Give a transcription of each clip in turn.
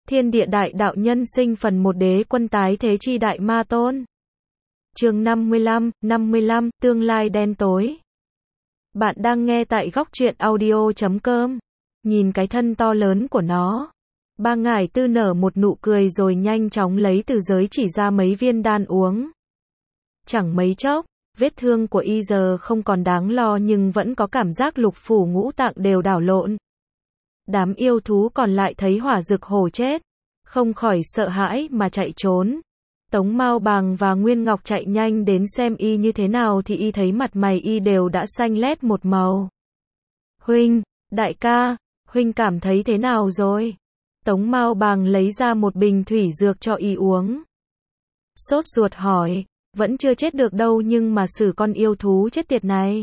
Thiên địa đại đạo nhân sinh phần 1 đế quân tái thế chi đại ma tôn. Chương 55, tương lai đen tối. Bạn đang nghe tại góc truyện audio.com. Nhìn cái thân to lớn của nó. Ba ngải tư nở một nụ cười rồi nhanh chóng lấy từ giới chỉ ra mấy viên đan uống. Chẳng mấy chốc, vết thương của y giờ không còn đáng lo nhưng vẫn có cảm giác lục phủ ngũ tạng đều đảo lộn. Đám yêu thú còn lại thấy hỏa dực hổ chết, không khỏi sợ hãi mà chạy trốn. Tống Mao Bàng và Nguyên Ngọc chạy nhanh đến xem y như thế nào thì y thấy mặt mày y đều đã xanh lét một màu. Huynh, đại ca, huynh cảm thấy thế nào rồi? Tống Mao Bàng lấy ra một bình thủy dược cho y uống. Sốt ruột hỏi, vẫn chưa chết được đâu nhưng mà xử con yêu thú chết tiệt này.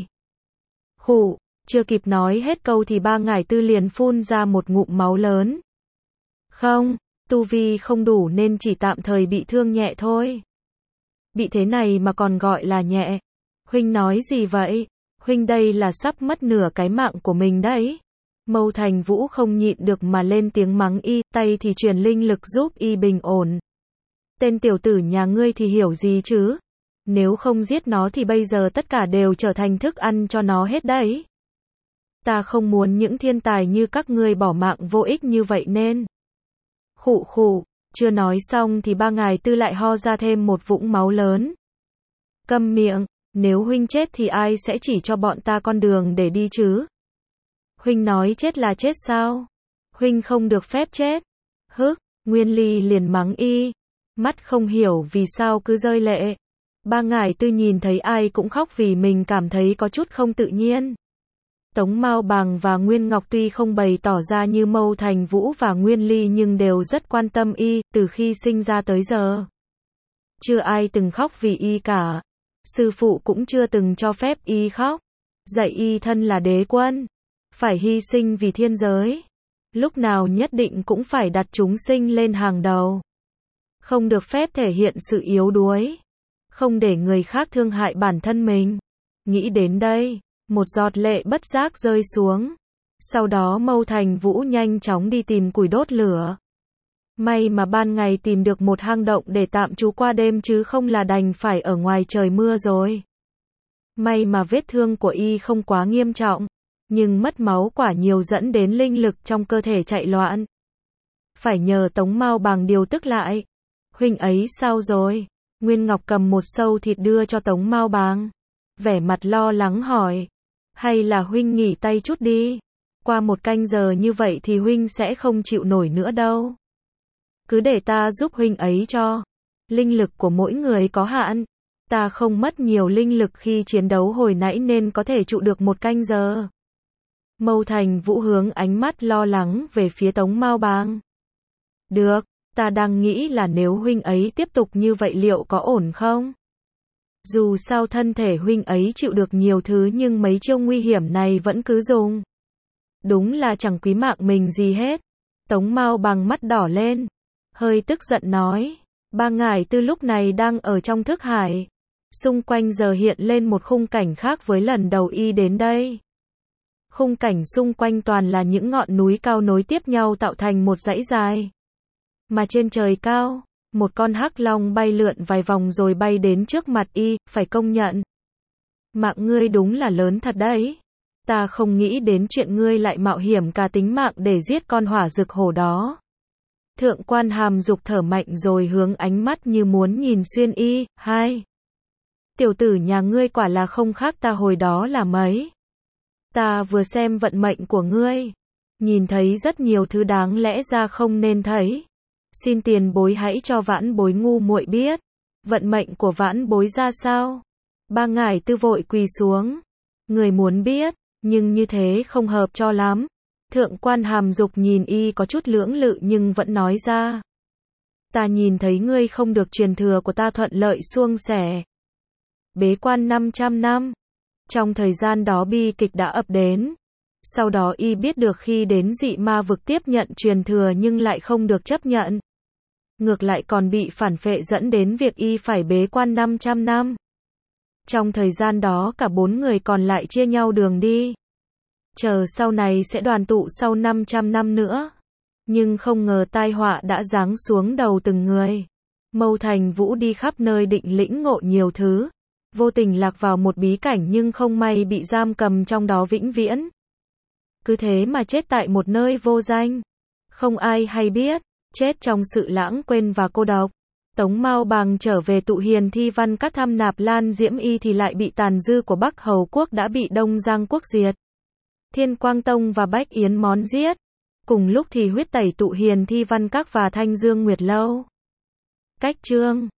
Khụ, chưa kịp nói hết câu thì ba ngải tư liền phun ra một ngụm máu lớn. Không, tu vi không đủ nên chỉ tạm thời bị thương nhẹ thôi. Bị thế này mà còn gọi là nhẹ. Huynh nói gì vậy? Huynh đây là sắp mất nửa cái mạng của mình đấy. Mâu Thành Vũ không nhịn được mà lên tiếng mắng y, tay thì truyền linh lực giúp y bình ổn. Tên tiểu tử nhà ngươi thì hiểu gì chứ? Nếu không giết nó thì bây giờ tất cả đều trở thành thức ăn cho nó hết đấy. Ta không muốn những thiên tài như các ngươi bỏ mạng vô ích như vậy nên. Khụ khụ, chưa nói xong thì ba ngải tư lại ho ra thêm một vũng máu lớn. Câm miệng, nếu huynh chết thì ai sẽ chỉ cho bọn ta con đường để đi chứ? Huynh nói chết là chết sao? Huynh không được phép chết. Hức, Nguyên Ly liền mắng y. Mắt không hiểu vì sao cứ rơi lệ. Ba ngải tư nhìn thấy ai cũng khóc vì mình cảm thấy có chút không tự nhiên. Tống Mao Bàng và Nguyên Ngọc tuy không bày tỏ ra như Mâu Thành Vũ và Nguyên Ly nhưng đều rất quan tâm y, từ khi sinh ra tới giờ. Chưa ai từng khóc vì y cả. Sư phụ cũng chưa từng cho phép y khóc. Dạy y thân là đế quân. Phải hy sinh vì thiên giới. Lúc nào nhất định cũng phải đặt chúng sinh lên hàng đầu. Không được phép thể hiện sự yếu đuối. Không để người khác thương hại bản thân mình. Nghĩ đến đây, một giọt lệ bất giác rơi xuống. Sau đó Mâu Thành Vũ nhanh chóng đi tìm củi đốt lửa. May mà ban ngày tìm được một hang động để tạm trú qua đêm chứ không là đành phải ở ngoài trời mưa rồi. May mà vết thương của y không quá nghiêm trọng. Nhưng mất máu quả nhiều dẫn đến linh lực trong cơ thể chạy loạn. Phải nhờ Tống Mao Bàng điều tức lại. Huynh ấy sao rồi? Nguyên Ngọc cầm một sâu thịt đưa cho Tống Mao Bàng. Vẻ mặt lo lắng hỏi. Hay là huynh nghỉ tay chút đi? Qua 1 canh giờ như vậy thì huynh sẽ không chịu nổi nữa đâu. Cứ để ta giúp huynh ấy cho. Linh lực của mỗi người có hạn. Ta không mất nhiều linh lực khi chiến đấu hồi nãy nên có thể trụ được 1 canh giờ. Mâu Thành Vũ hướng ánh mắt lo lắng về phía Tống Mao Bàng. Được, ta đang nghĩ là nếu huynh ấy tiếp tục như vậy liệu có ổn không? Dù sao thân thể huynh ấy chịu được nhiều thứ nhưng mấy chiêu nguy hiểm này vẫn cứ dùng. Đúng là chẳng quý mạng mình gì hết. Tống Mao Bàng mắt đỏ lên. Hơi tức giận nói. Ba ngải tư lúc này đang ở trong thức hải. Xung quanh giờ hiện lên một khung cảnh khác với lần đầu y đến đây. Khung cảnh xung quanh toàn là những ngọn núi cao nối tiếp nhau tạo thành một dãy dài. Mà trên trời cao, một con hắc long bay lượn vài vòng rồi bay đến trước mặt y, phải công nhận. Mạng ngươi đúng là lớn thật đấy. Ta không nghĩ đến chuyện ngươi lại mạo hiểm cả tính mạng để giết con hỏa dực hổ đó. Thượng quan Hàm Dục thở mạnh rồi hướng ánh mắt như muốn nhìn xuyên y. Hai, tiểu tử nhà ngươi quả là không khác ta hồi đó là mấy. Ta vừa xem vận mệnh của ngươi. Nhìn thấy rất nhiều thứ đáng lẽ ra không nên thấy. Xin tiền bối hãy cho vãn bối ngu muội biết. Vận mệnh của vãn bối ra sao? Ba ngải tư vội quỳ xuống. Người muốn biết, nhưng như thế không hợp cho lắm. Thượng quan Hàm Dục nhìn y có chút lưỡng lự nhưng vẫn nói ra. Ta nhìn thấy ngươi không được truyền thừa của ta thuận lợi suôn sẻ. Bế quan 500 năm. Trong thời gian đó bi kịch đã ập đến. Sau đó y biết được khi đến dị ma vực tiếp nhận truyền thừa nhưng lại không được chấp nhận. Ngược lại còn bị phản phệ dẫn đến việc y phải bế quan 500 năm. Trong thời gian đó cả 4 người còn lại chia nhau đường đi. Chờ sau này sẽ đoàn tụ sau 500 năm nữa. Nhưng không ngờ tai họa đã giáng xuống đầu từng người. Mâu Thành Vũ đi khắp nơi định lĩnh ngộ nhiều thứ, vô tình lạc vào một bí cảnh nhưng không may bị giam cầm trong đó vĩnh viễn. Cứ thế mà chết tại một nơi vô danh, không ai hay biết, chết trong sự lãng quên và cô độc. Tống Mao Bàng trở về Tụ Hiền Thi Văn Các thăm Nạp Lan Diễm Y thì lại bị tàn dư của Bắc Hầu Quốc đã bị Đông Giang Quốc diệt. Thiên Quang Tông và Bách Yến Món giết. Cùng lúc thì huyết tẩy Tụ Hiền Thi Văn Các và Thanh Dương Nguyệt Lâu. Cách chương